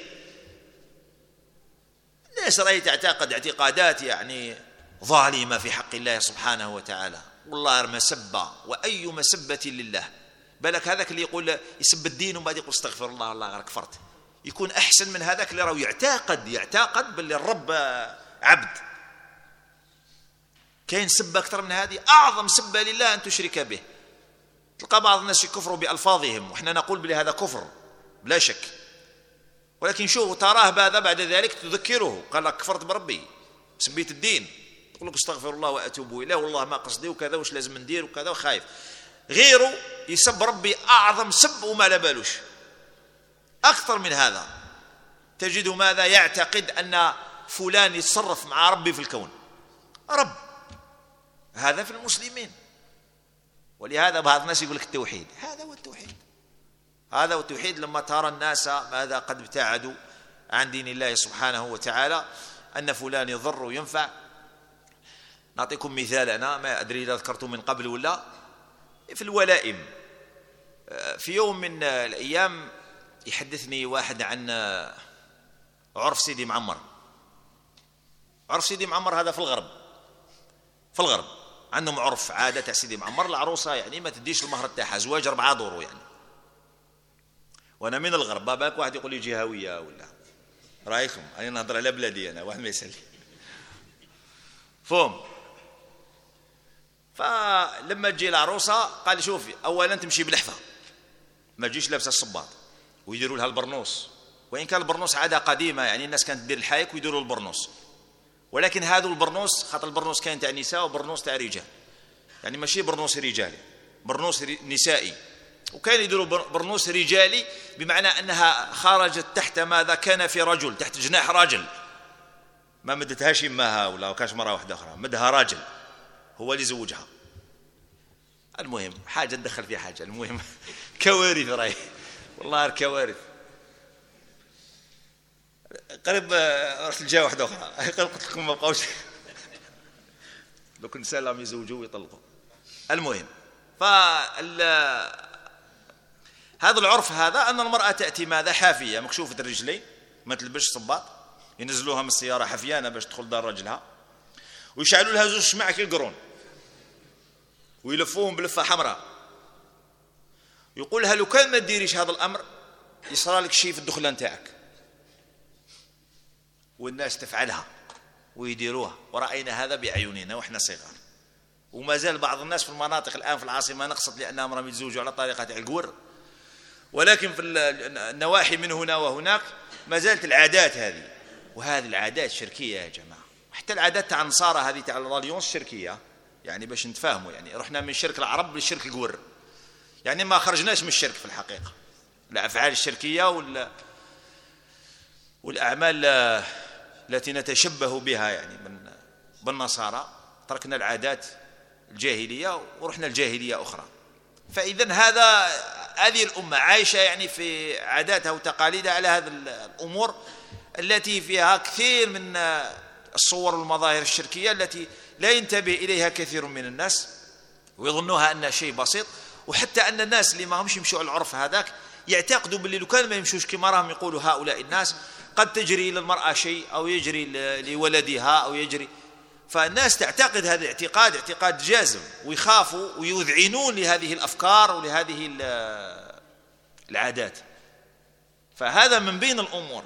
الناس رأي تعتقد اعتقادات يعني ظالمة في حق الله سبحانه وتعالى، والله مسبة وأي مسبة لله. بالك هذاك اللي يقول يسب الدين وما يقول استغفر الله والله غير كفرت، يكون أحسن من هذاك اللي راهو يعتقد باللي الرب عبد. كاين سبة أكثر من هذه؟ أعظم سبة لله أن تشرك به تلقى بعض الناس يكفروا بألفاظهم، وإحنا نقول بلي هذا كفر بلا شك، ولكن شوف تراه هذا بعد ذلك تذكره، قال لك كفرت بربي سبيت الدين، يقول لك استغفر الله وأتوب إليه والله ما قصدي وكذا واش لازم ندير وكذا، وخايف. غيره يسب ربي أعظم سب وما لا بالوش. أكثر من هذا تجد ماذا؟ يعتقد أن فلان يتصرف مع ربي في الكون، رب، هذا في المسلمين. ولهذا بعض الناس يقول لك التوحيد، هذا هو التوحيد، هذا هو التوحيد. لما ترى الناس ماذا قد ابتعدوا عن دين الله سبحانه وتعالى، أن فلان يضر وينفع. نعطيكم مثال، أنا ما أدري إذا ذكرته من قبل ولا، في الولائم في يوم من الأيام يحدثني واحد عن عرف سيدي معمر. عرف سيدي معمر هذا في الغرب، في الغرب عندهم عرف عادة تاع سيدي معمر، العروسة يعني ما تديش المهر تاعها، زواج 4 دور يعني. وانا من الغرب، بالك واحد يقول لي جهوية ولا رايكم، انا نهضر على بلادي انا، واحد ما يسالي فهم. فلما تجي العروسة قال لي شوفي، اولا تمشي بالحفة، ما تجيش لابسه الصباط، ويديروا لها البرنوس، وان كان البرنوس عادة قديمة يعني الناس كانت تدير الحايك ويديروا البرنوس، ولكن هذا البرنوس خاطر البرنوس كان تاع نساء وبرنوس تاع رجال، يعني ماشي برنوس رجالي، برنوس نسائي. وكان يديروا برنوس رجالي بمعنى انها خرجت تحت ماذا؟ كان في رجل، تحت جناح راجل، ما مدتهاش امها ولا كاش مرة واحدة اخرى، مدها راجل هو اللي زوجها. المهم حاجة ندخل فيها حاجة، المهم كوارث راهي والله الكوارث. قريب رحت لجهة واحدة أخرى، قريب قلت لكم ما بقاوش لو كنت سالهم يزوجوا ويطلقوا. المهم هذا العرف هذا أن المرأة تأتي ماذا؟ حافية مكشوفة الرجلين، ما تلبسش صباط، ينزلوها من السيارة حفيانة باش تدخل دار رجلها، ويشعلوا لها 2 شمع كالقرون، ويلفوهم بلفة حمراء، يقول لها لو كان ما تديريش هذا الأمر يصرى لك شيء في الدخلة نتاعك. والناس تفعلها ويديروها، ورأينا هذا بأعيننا وإحنا صغار. وما زال بعض الناس في المناطق الآن في العاصمة نقصد لأنهم راهم يتزوجوا على طريقة القور، ولكن في النواحي من هنا وهناك ما زالت العادات هذه، وهذه العادات شركية يا جماعة. حتى العادات تاع النصارى هذه تاع الراليونس شركية، يعني باش نتفاهموا، يعني رحنا من شرك العرب للشرك القور، يعني ما خرجناش من الشرك في الحقيقة. الأفعال الشركية والأعمال التي نتشبه بها يعني بالنصارى، تركنا العادات الجاهلية ورحنا الجاهلية أخرى. فإذا هذه الأمة عايشة يعني في عاداتها وتقاليدها على هذه الأمور التي فيها كثير من الصور والمظاهر الشركية التي لا ينتبه إليها كثير من الناس، ويظنوها أنها شيء بسيط. وحتى أن الناس اللي ما همش يمشوا على العرف هذاك يعتقدوا باللي لو كان ما يمشوش كما راهم يقولوا هؤلاء الناس قد تجري للمرأة شيء أو يجري لولدها أو يجري. فالناس تعتقد هذا اعتقاد جازم، ويخافوا ويذعنون لهذه الأفكار ولهذه العادات. فهذا من بين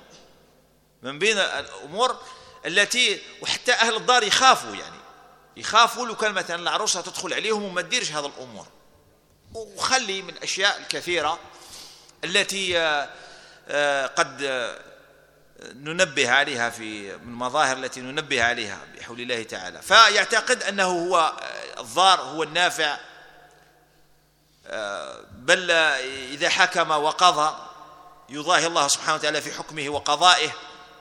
الأمور التي، وحتى أهل الدار يخافوا لو كان مثلا العروسة تدخل عليهم وما تديرش هذا الأمور. وخلي من الأشياء الكثيرة التي قد ننبه عليها من المظاهر التي ننبه عليها بحول الله تعالى. فيعتقد أنه هو الضار هو النافع، بل إذا حكم وقضى يضاهي الله سبحانه وتعالى في حكمه وقضائه.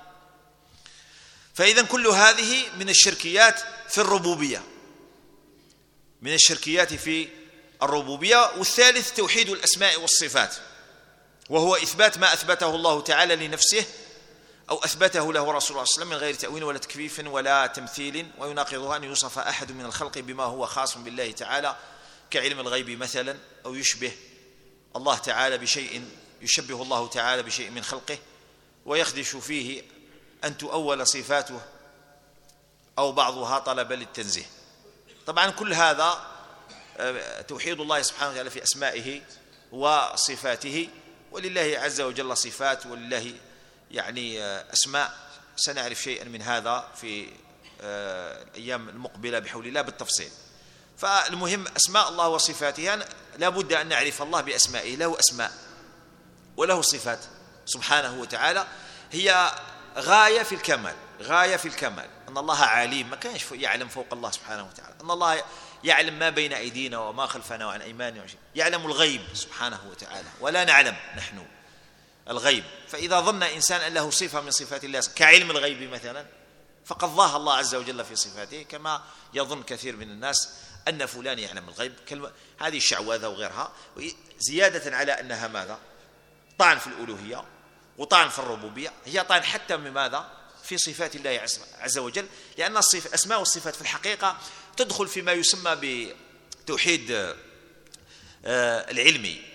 فإذا كل هذه من الشركيات في الربوبية، من الشركيات في الربوبية. والثالث توحيد الأسماء والصفات، وهو إثبات ما أثبته الله تعالى لنفسه أو أثبته له رسول الله صلى الله عليه وسلم من غير تأويل ولا تكييف ولا تمثيل. ويناقضها أن يوصف أحد من الخلق بما هو خاص بالله تعالى كعلم الغيب مثلا، أو يشبه الله تعالى بشيء، يشبه الله تعالى بشيء من خلقه، ويخدش فيه أن تؤول صفاته أو بعضها طلبا للتنزيه. طبعا كل هذا توحيد الله سبحانه وتعالى في أسمائه وصفاته، ولله عز وجل صفات ولله يعني أسماء. سنعرف شيئا من هذا في الأيام المقبلة بحول الله بالتفصيل. فالمهم أسماء الله وصفاته لا بد أن نعرف الله بأسمائه، له أسماء وله صفات سبحانه وتعالى، هي غاية في الكمال، غاية في الكمال. أن الله عليم، ما كانش يعلم فوق الله سبحانه وتعالى. أن الله يعلم ما بين أيدينا وما خلفنا وعن أيماننا، يعلم الغيب سبحانه وتعالى، ولا نعلم نحن الغيب. فإذا ظن إنسان أن له صفة من صفات الله كعلم الغيب مثلا، فقد ضاهى الله عز وجل في صفاته، كما يظن كثير من الناس أن فلان يعلم الغيب. هذه الشعوذة وغيرها، زيادة على أنها ماذا؟ طعن في الألوهية وطعن في الربوبية، هي طعن حتى من ماذا؟ في صفات الله عز وجل، لأن الأسماء والصفات في الحقيقة تدخل فيما يسمى بتوحيد العلمي،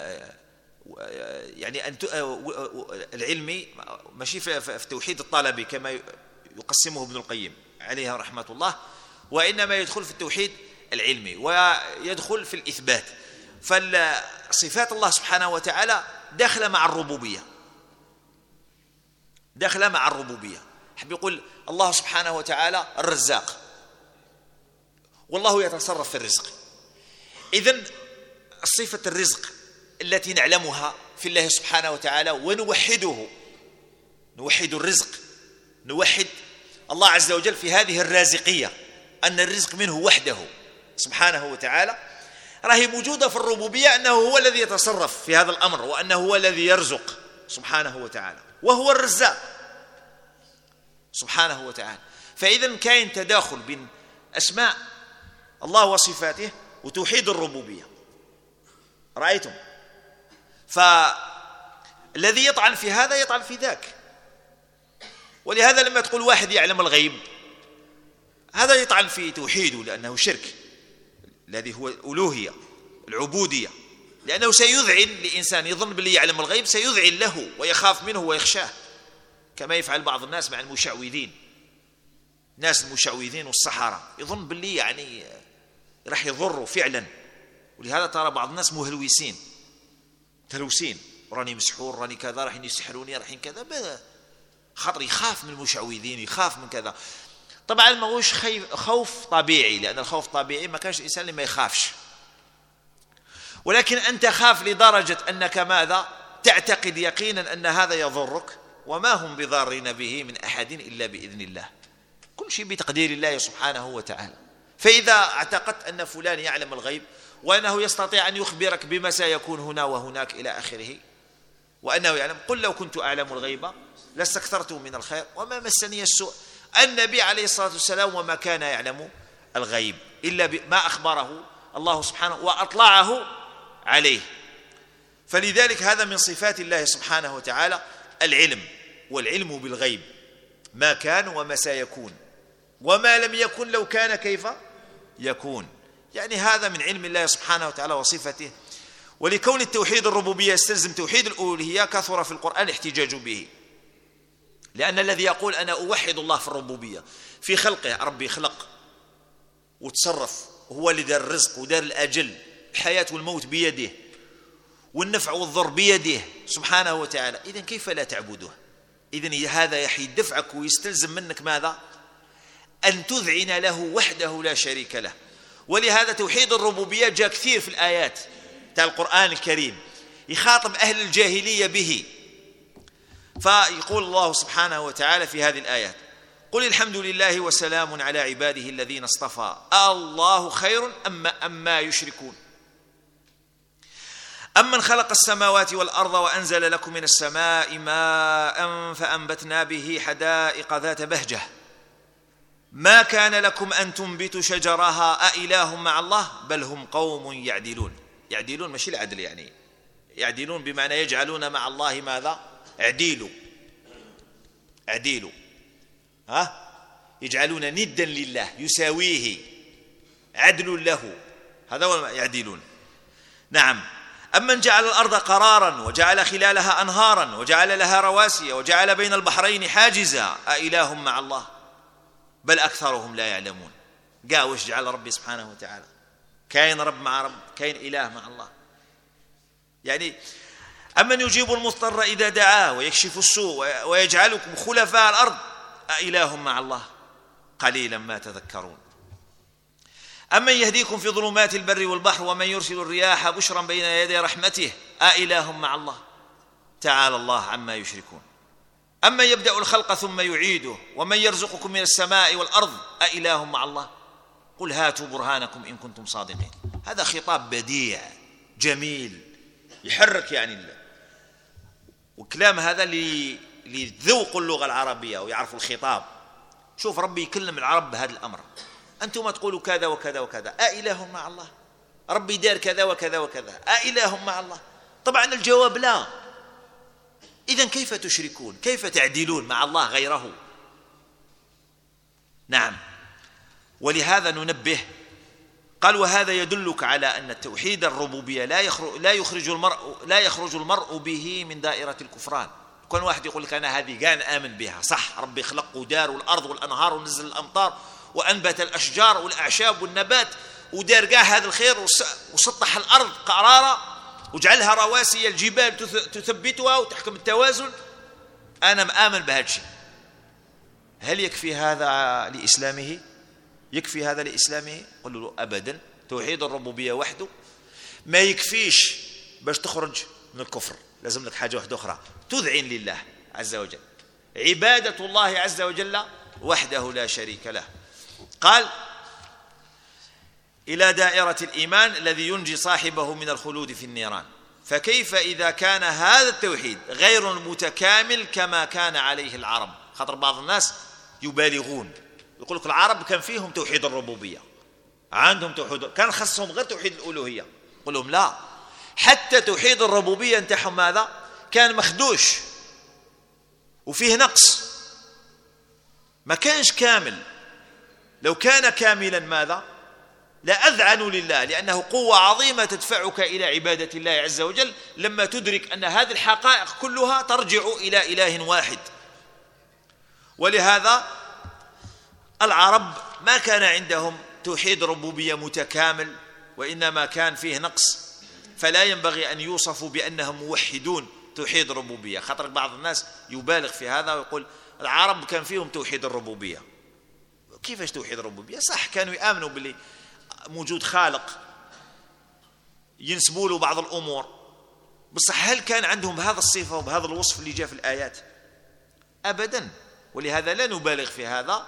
يعني العلمي ماشي في توحيد الطلبي كما يقسمه ابن القيم عليه رحمة الله، وإنما يدخل في التوحيد العلمي ويدخل في الإثبات. فالصفات الله سبحانه وتعالى داخلة مع الربوبية، داخلة مع الربوبية. حب يقول الله سبحانه وتعالى الرزاق، والله يتصرف في الرزق. إذن صفة الرزق التي نعلمها في الله سبحانه وتعالى ونوحده، نوحد الرزق، نوحد الله عز وجل في هذه الرازقية، أن الرزق منه وحده سبحانه وتعالى، راهي موجودة في الربوبية، أنه هو الذي يتصرف في هذا الأمر، وأنه هو الذي يرزق سبحانه وتعالى، وهو الرزاق سبحانه وتعالى. فإذا كاين تداخل بين أسماء الله وصفاته وتوحيد الربوبية، رأيتم؟ فالذي يطعن في هذا يطعن في ذاك. ولهذا لما تقول واحد يعلم الغيب، هذا يطعن في توحيده، لأنه شرك الذي هو الألوهية العبودية، لأنه سيذعن لإنسان يظن باللي يعلم الغيب، سيذعن له ويخاف منه ويخشاه، كما يفعل بعض الناس مع المشعوذين. ناس المشعوذين والسحرة يظن باللي يعني راح يضروا فعلا، ولهذا ترى بعض الناس مهلوسين تلوسين، راني مسحور، راني كذا، راح يسحروني، راح كذا، خاطر يخاف من المشعوذين، يخاف من كذا. طبعا ما هوش خوف طبيعي، لأن الخوف طبيعي ما كانش الإنسان اللي ما يخافش، ولكن أنت خاف لدرجة أنك ماذا؟ تعتقد يقينا أن هذا يضرك، وما هم بضارين به من أحد إلا بإذن الله، كل شيء بتقدير الله سبحانه وتعالى. فإذا اعتقدت أن فلان يعلم الغيب، وأنه يستطيع أن يخبرك بما سيكون هنا وهناك إلى آخره، وأنه يعلم، قل لو كنت أعلم الغيب لاستكثرت من الخير وما مسني السوء. النبي عليه الصلاة والسلام وما كان يعلم الغيب إلا ما أخبره الله سبحانه وأطلعه عليه. فلذلك هذا من صفات الله سبحانه وتعالى العلم، والعلم بالغيب، ما كان وما سيكون، وما لم يكن لو كان كيف يكون. يعني هذا من علم الله سبحانه وتعالى وصفته. ولكون التوحيد الربوبية يستلزم توحيد الألوهية، كثر في القرآن الاحتجاج به، لأن الذي يقول أنا أوحد الله في الربوبية في خلقه، ربي خلق وتصرف، هو اللي دار الرزق ودار الأجل، الحياة والموت بيده، والنفع والضر بيده سبحانه وتعالى، إذن كيف لا تعبده؟ إذن هذا يحيد دفعك ويستلزم منك ماذا؟ أن تذعن له وحده لا شريك له. ولهذا توحيد الربوبية جاء كثير في الآيات تاع القرآن الكريم يخاطب أهل الجاهلية به. فيقول الله سبحانه وتعالى في هذه الآيات: قل الحمد لله وسلام على عباده الذين اصطفى الله خير أما يشركون أمن خلق السماوات والأرض وأنزل لكم من السماء ماء فأنبتنا به حدائق ذات بهجة ما كان لكم أن تنبتوا شجرها أإله مع الله بل هم قوم يعدلون. يعدلون ماشي العدل، يعني يعدلون بمعنى يجعلون مع الله ماذا؟ اعديلوا يجعلون ندا لله يساويه، عدل له، هذا هو يعدلون. نعم. أمن جعل الأرض قرارا وجعل خلالها أنهارا وجعل لها رواسي وجعل بين البحرين حاجزا أإله مع الله بل أكثرهم لا يعلمون. وش جعل ربي سبحانه وتعالى؟ كاين رب مع رب، كاين إله مع الله. يعني أمن يجيب المضطر إذا دعاه ويكشف السوء ويجعلكم خلفاء الأرض أإله مع الله قليلا ما تذكرون. أمن يهديكم في ظلمات البر والبحر ومن يرسل الرياح بشرا بين يدي رحمته أإله مع الله تعالى الله عما يشركون. أمن يبدأ الخلق ثم يعيده ومن يرزقكم من السماء والأرض أإله مع الله قل هاتوا برهانكم إن كنتم صادقين. هذا خطاب بديع جميل يحرك يعني وكلام هذا لذوق اللغة العربية ويعرفوا الخطاب. شوف ربي يكلم العرب بهذا الأمر، أنتم تقولوا كذا وكذا وكذا أإله مع الله، ربي دار كذا وكذا وكذا أإله مع الله. طبعا الجواب لا. إذن كيف تشركون؟ كيف تعدلون مع الله غيره؟ نعم. ولهذا ننبه قال وهذا يدلك على أن التوحيد الربوبية لا يخرج المرء به من دائرة الكفران. كل واحد يقول لك أنا هذه كان آمن بها صح، ربي خلق ودار والأرض والأنهار ونزل الأمطار وأنبت الأشجار والأعشاب والنبات ودار قاه هذا الخير وسطح الأرض قرارة وجعلها رواسي الجبال تثبتها وتحكم التوازن. أنا مآمن بهذا الشيء. هل يكفي هذا لإسلامه؟ يكفي هذا لإسلامه؟ قل له أبدا. توحيد الربوبية وحده ما يكفيش باش تخرج من الكفر، لازم لك حاجة واحدة أخرى تذعن لله عز وجل، عبادة الله عز وجل وحده لا شريك له. قال إلى دائرة الإيمان الذي ينجي صاحبه من الخلود في النيران. فكيف إذا كان هذا التوحيد غير المتكامل كما كان عليه العرب؟ خاطر بعض الناس يبالغون يقول لك العرب كان فيهم توحيد الربوبية، عندهم توحيد، كان خصهم غير توحيد الألوهية. يقول لهم لا، حتى توحيد الربوبية انتحوا ماذا؟ كان مخدوش وفيه نقص، ما كانش كامل. لو كان كاملا ماذا؟ لأذعن لله، لأنه قوة عظيمة تدفعك إلى عبادة الله عز وجل لما تدرك أن هذه الحقائق كلها ترجع إلى إله واحد. ولهذا العرب ما كان عندهم توحيد ربوبية متكامل، وإنما كان فيه نقص، فلا ينبغي أن يوصفوا بأنهم موحدون توحيد الربوبية. خاطر بعض الناس يبالغ في هذا ويقول العرب كان فيهم توحيد الربوبية. كيفاش توحيد الربوبية؟ صح كانوا يآمنوا باللي موجود خالق ينسبوا له بعض الأمور، بس هل كان عندهم بهذا الصفة وبهذا الوصف اللي جاء في الآيات؟ أبدا. ولهذا لا نبالغ في هذا.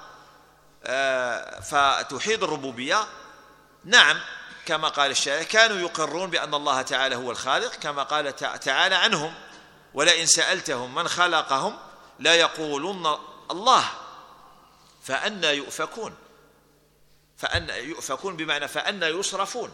فتوحيد الربوبية نعم كما قال الشاعر كانوا يقرون بأن الله تعالى هو الخالق، كما قال تعالى عنهم ولئن سألتهم من خلقهم لا يقولون الله فأنى يؤفكون. فأنى يؤفكون بمعنى فأنى يصرفون.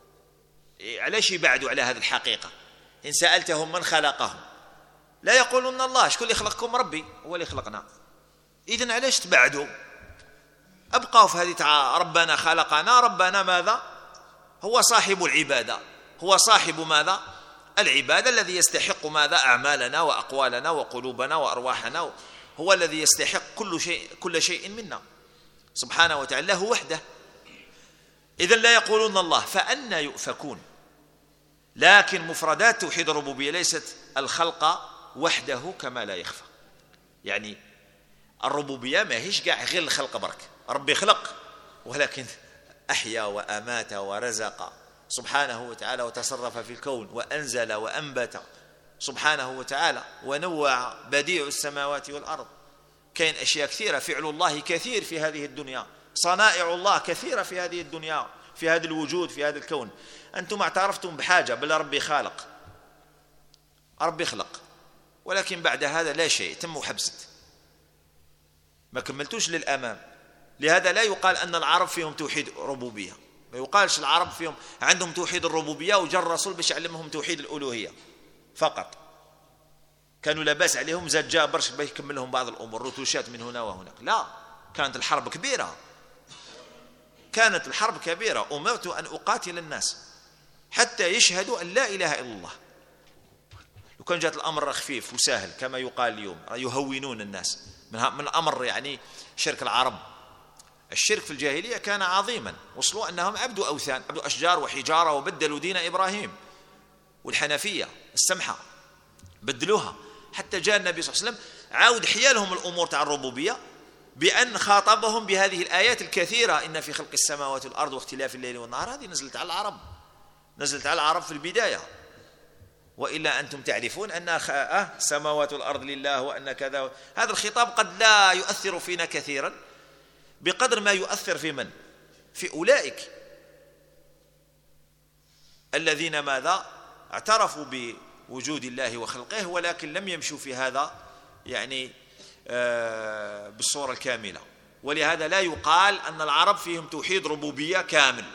علاش يبعدوا على هذه الحقيقة؟ إن سألتهم من خلقهم لا يقولون الله. شكون اللي خلقكم؟ ربي هو اللي خلقنا. إذن علاش تبعدوا؟ أبقوا في هذه ربنا خلقنا. ربنا ماذا؟ هو صاحب العبادة، هو صاحب ماذا؟ العبادة، الذي يستحق ماذا؟ أعمالنا وأقوالنا وقلوبنا وأرواحنا، هو الذي يستحق كل شيء منا سبحانه وتعالى، له وحده. إذن لا يقولون الله فأنى يؤفكون. لكن مفردات توحيد الربوبية ليست الخلق وحده كما لا يخفى. يعني الربوبية ما هيش قاع غير الخلق برك، ربي خلق ولكن أحيا وأمات ورزق سبحانه وتعالى وتصرف في الكون وأنزل وأنبت سبحانه وتعالى ونوع بديع السماوات والأرض. كاين أشياء كثيرة، فعل الله كثير في هذه الدنيا، صنائع الله كثيرة في هذه الدنيا، في هذا الوجود، في هذا الكون. أنتم اعترفتم بحاجة بل ربي خالق، ربي خلق، ولكن بعد هذا لا شيء، تم وحبست، ما كملتوش للأمام. لهذا لا يقال أن العرب فيهم توحيد ربوبية، ما يقالش العرب فيهم عندهم توحيد الربوبية وجاء الرسول باش يعلمهم توحيد الألوهية فقط. كانوا لا باس عليهم، زاد جاء برش باش يكمل لهم بعض الأمور، رتوشات من هنا وهناك. لا، كانت الحرب كبيرة، كانت الحرب كبيرة. أمرت أن أقاتل الناس حتى يشهدوا أن لا إله إلا الله. لو كان جاءت الأمر خفيف وسهل كما يقال اليوم يهونون الناس من الأمر. يعني شرك العرب، الشرك في الجاهلية كان عظيما، وصلوا أنهم عبدوا أوثان، عبدوا أشجار وحجارة، وبدلوا دين إبراهيم والحنفية السمحة بدلوها، حتى جاء النبي صلى الله عليه وسلم عاود حيالهم الأمور تاع الربوبية بأن خاطبهم بهذه الآيات الكثيرة: إن في خلق السماوات والأرض واختلاف الليل والنهار. هذه نزلت على العرب، نزلت على العرب في البداية، وإلا أنتم تعرفون أن سماوات الأرض لله وأن كذا. هذا الخطاب قد لا يؤثر فينا كثيرا بقدر ما يؤثر في من؟ في أولئك الذين ماذا؟ اعترفوا بوجود الله وخلقه، ولكن لم يمشوا في هذا يعني بالصورة الكاملة. ولهذا لا يقال أن العرب فيهم توحيد ربوبية كامل.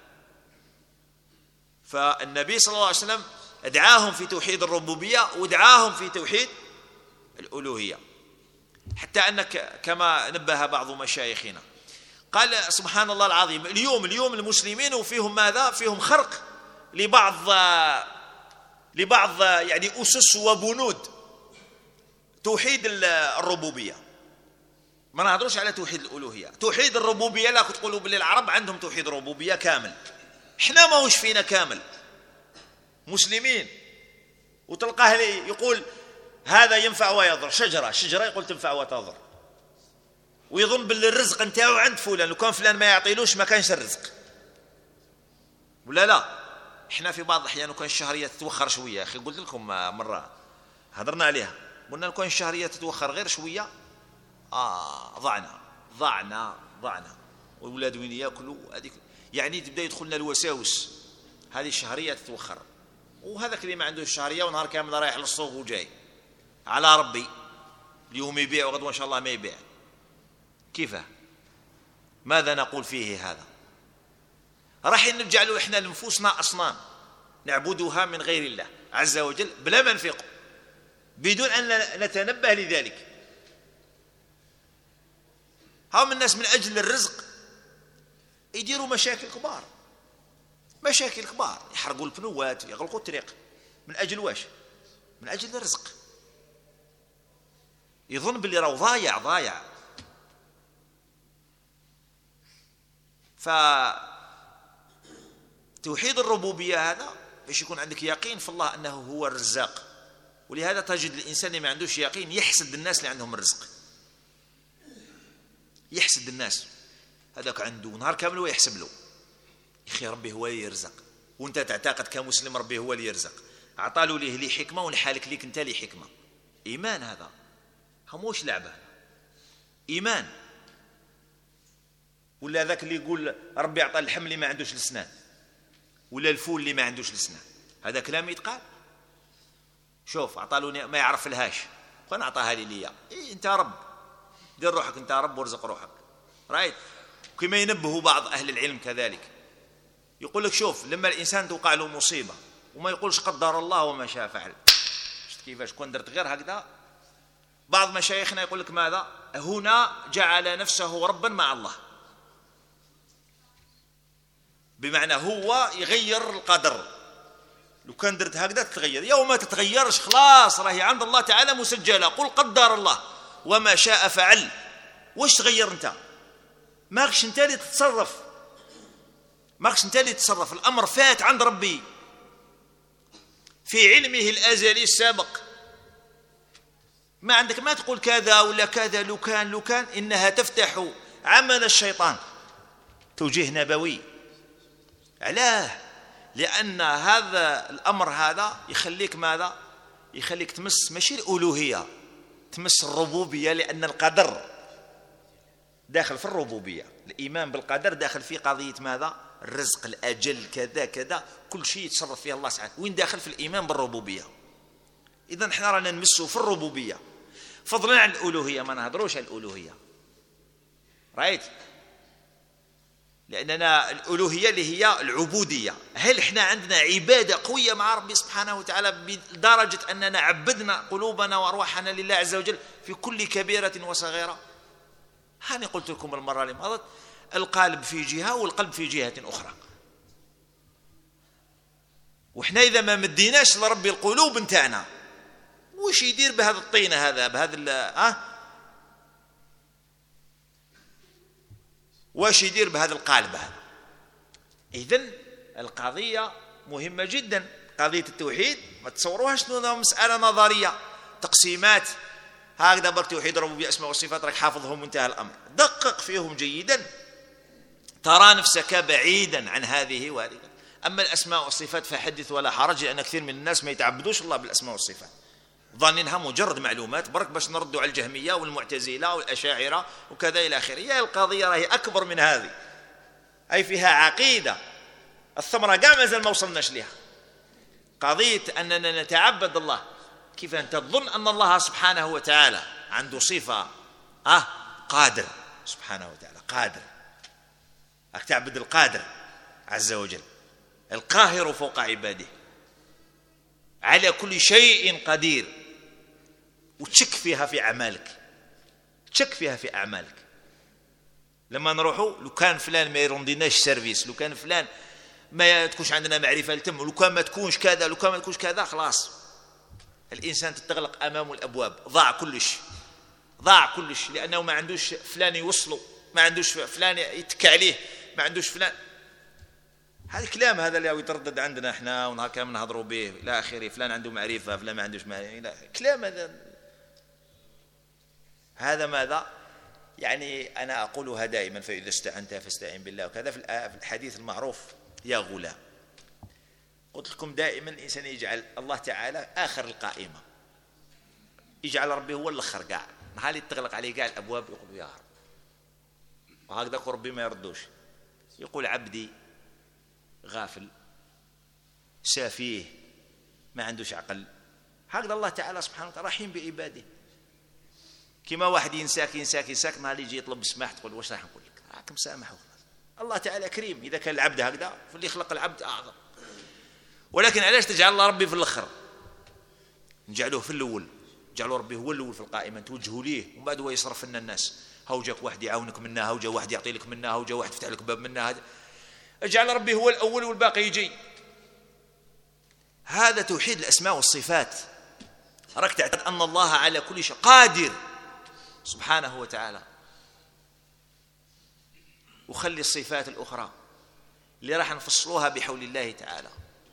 فالنبي صلى الله عليه وسلم ادعاهم في توحيد الربوبية ودعاهم في توحيد الألوهية، حتى أنك كما نبه بعض مشايخنا قال سبحان الله العظيم، اليوم المسلمين وفيهم ماذا؟ فيهم خرق لبعض يعني أسس وبنود توحيد الربوبية. ما نهضروش على توحيد الألوهية، توحيد الربوبية لا تقولوا باللي العرب عندهم توحيد الربوبية كامل، احنا ما هوش فينا كامل مسلمين. وتلقاه يقول هذا ينفع ويضر، شجرة يقول تنفع وتضر، ويظن باللي الرزق نتاعو عند فلان، لو كان فلان ما يعطيلوش ما كانش الرزق، ولا لا؟ احنا في بعض الأحيان وكان الشهرية تتوخر شوية، أخي قلت لكم مرة هضرنا عليها، قلنا لو كان الشهرية تتوخر غير شوية ضعنا والولاد وين ياكلوا هذيك، يعني تبدا يدخلنا الوساوس، هذه الشهرية تتوخر. وهذاك اللي ما عنده الشهرية ونهار كامل رايح للسوق وجاي على ربي، اليوم يبيع وغدوة إن شاء الله ما يبيع، كيفه؟ ماذا نقول فيه هذا؟ راح نجعله إحنا لنفوسنا أصنام نعبدها من غير الله عز وجل بلا ما نفيق، بدون أن نتنبه لذلك. هم الناس من أجل الرزق يديروا مشاكل كبار، يحرقوا البنوات، يغلقوا الطريق، من أجل واش؟ من أجل الرزق. يظن باللي راهو ضايع. فتوحيد الربوبية هذا باش يكون عندك يقين في الله أنه هو الرزاق. ولهذا تجد الإنسان اللي ما عندوش يقين يحسد الناس اللي عندهم الرزق، يحسد الناس، هذاك عنده نهار كامل ويحسب له يخي ربي هو اللي يرزق، وانت تعتقد كمسلم ربي هو اللي يرزق، عطالو ليه حكمة ونحالك ليك انت لي حكمة. إيمان هذا هموش لعبة، إيمان. ولا ذاك اللي يقول ربي عطى اللحم اللي ما عندوش الاسنان، ولا الفول اللي ما عندوش الاسنان، هذا كلام يتقال؟ شوف عطالو ما يعرف الهاش، وانا عطاها لي انت رب، دير روحك انت رب وارزق روحك، رايت؟ كما ينبهوا بعض اهل العلم كذلك، يقول لك شوف لما الانسان توقع له مصيبه وما يقولش قدر الله وما شاء فعل، شفت كيفاش كون درت غير هكذا. بعض مشايخنا يقول لك ماذا؟ هنا جعل نفسه ربا مع الله، بمعنى هو يغير القدر، لو كان درت هكذا تتغير، يوم ما تتغيرش خلاص راهي عند الله تعالى مسجله، قل قدر الله وما شاء فعل. واش تغير انت؟ ماكش انت اللي تتصرف، الامر فات عند ربي في علمه الازلي السابق. ما عندك ما تقول كذا ولا كذا، لو كان انها تفتح عمل الشيطان توجيه نبوي. علاه؟ لأن هذا الأمر هذا يخليك ماذا؟ يخليك تمس ماشي الألوهية، تمس الربوبية، لأن القدر داخل في الربوبية، الإيمان بالقدر داخل في قضية ماذا؟ الرزق، الأجل، كذا كل شيء يتصرف فيه الله سبحانه، وين داخل في الإيمان بالربوبية. إذن احنا رانا نمسه في الربوبية، فضلا عن الألوهية ما نهضروش عن الألوهية، رايت؟ لأننا الألوهية اللي هي العبودية. هل احنا عندنا عبادة قوية مع ربي سبحانه وتعالى بدرجة أننا عبدنا قلوبنا وأرواحنا لله عز وجل في كل كبيرة وصغيرة؟ هاني قلت لكم المرة اللي مضت، القلب في جهة والقلب في جهة أخرى، وإحنا إذا ما مديناش لربي القلوب نتاعنا وش يدير بهذا الطينة هذا، بهذا واش يدير بهذا القالب هذا؟ إذن القضية مهمة جدا، قضية التوحيد ما تصوروهاش مسألة نظرية، تقسيمات هكذا برك توحيد الربوبية أسماء والصفات راك حافظهم وانتهى الأمر. دقق فيهم جيدا ترى نفسك بعيدا عن هذه وهذه. أما الأسماء والصفات فحدث ولا حرج، لأن كثير من الناس ما يتعبدوش الله بالأسماء والصفات، ظنينها مجرد معلومات برك باش نردوا على الجهمية والمعتزلة والأشاعرة وكذا إلى آخره. هي القضية راهي أكبر من هذه، أي فيها عقيدة. الثمرة قاع مازال ما وصلناش لها. قضية أننا نتعبد الله، كيف أنت تظن أن الله سبحانه وتعالى عنده صفة قادر سبحانه وتعالى، قادر، راك تعبد القادر عز وجل القاهر فوق عباده على كل شيء قدير، وتشك فيها في أعمالك، تشك فيها في أعمالك. لما نروحوا لو كان فلان ما يرنديناش سيرفيس، لو كان فلان ما تكونش عندنا معرفة التم، لو كان ما تكونش كذا، لو كان ما تكونش كذا، خلاص الإنسان تتغلق أمامه الأبواب، ضاع كلش، ضاع كلش، لأنه ما عندوش فلان يوصله، ما عندوش فلان يتكى عليه، ما عندوش فلان. هذا الكلام هذا اللي يتردد عندنا احنا ونهار كامل نهضروا به الى اخره، فلان عنده معرفه، فلان ما عندوش معرفه، كلام هذا ماذا يعني؟ انا اقولها دائما، فاذا استعنت فاستعن بالله، وكذا في الحديث المعروف يا غلام. قلت لكم دائما الانسان يجعل الله تعالى اخر القائمه، يجعل ربي هو الاخر كاع، نهار اللي تغلق عليه كاع الابواب يقول يا رب، وهكذاك ربي ما يردوش. يقول عبدي غافل سافيه ما عندوش عقل. هكذا الله تعالى سبحانه وتعالى رحيم بعباده. كما واحد ينساك نهار يجي يطلب السماح تقول واش راح نقول لك، راك مسامح وخلاص. الله تعالى كريم، اذا كان العبد هكذا فاللي خلق العبد اعظم. ولكن علاش تجعل الله ربي في الاخر؟ نجعلوه في الاول، نجعلوا ربي هو الاول في القائمه، نتوجهوا ليه، ومن بعد هو يصرف لنا الناس. هاو جاك واحد يعاونك منها، هاو جا واحد يعطي لك منها، هاو جا واحد يفتح لك باب منها. اجعل ربي هو الأول والباقي يجي. هذا توحيد الأسماء والصفات. راك تعتقد أن الله على كل شيء قادر سبحانه وتعالى، وخلي الصفات الأخرى اللي راح نفصلوها بحول الله تعالى.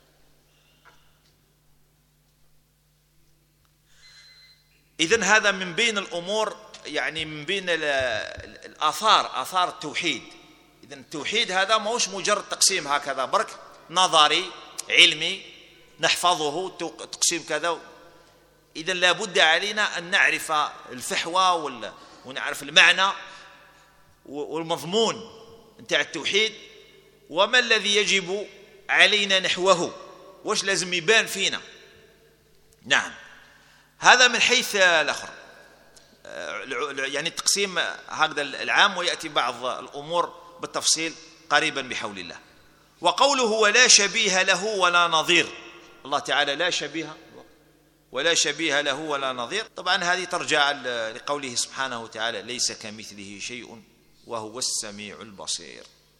إذن هذا من بين الأمور، يعني من بين آثار التوحيد. إذن التوحيد هذا ماهوش مجرد تقسيم هكذا برك نظري علمي نحفظه تقسيم كذا. إذن لابد علينا أن نعرف الفحوى ونعرف المعنى والمضمون نتاع التوحيد، وما الذي يجب علينا نحوه، واش لازم يبان فينا. نعم، هذا من حيث الآخر، يعني التقسيم هكذا العام، ويأتي بعض الأمور بالتفصيل قريبا بحول الله. وقوله ولا شبيه له ولا نظير، الله تعالى لا شبيه ولا شبيه له ولا نظير. طبعا هذه ترجع لقوله سبحانه وتعالى ليس كمثله شيء وهو السميع البصير.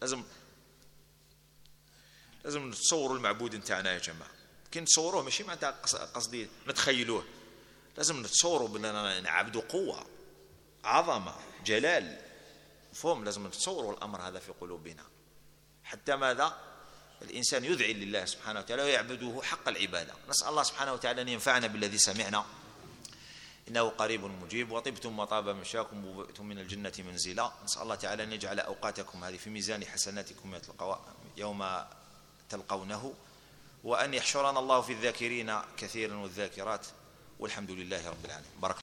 لازم نتصوروا المعبود نتاعنا يا جماعه، كي نتصوروه ماشي معناتها قصدي نتخيلوه، لازم نتصوروا بأننا نعبدوا قوه عظمه جلال مفهوم. لازم نتصوروا الامر هذا في قلوبنا حتى ماذا الانسان يذعن لله سبحانه وتعالى ويعبده حق العباده. نسال الله سبحانه وتعالى ان ينفعنا بالذي سمعنا، انه قريب مجيب. وطبتم وطاب مشاكم وبئتم من الجنه منزلا. نسال الله تعالى ان يجعل اوقاتكم هذه في ميزان حسناتكم يوم تلقونه، وان يحشرنا الله في الذاكرين كثيرا والذاكرات، والحمد لله رب العالمين. بارك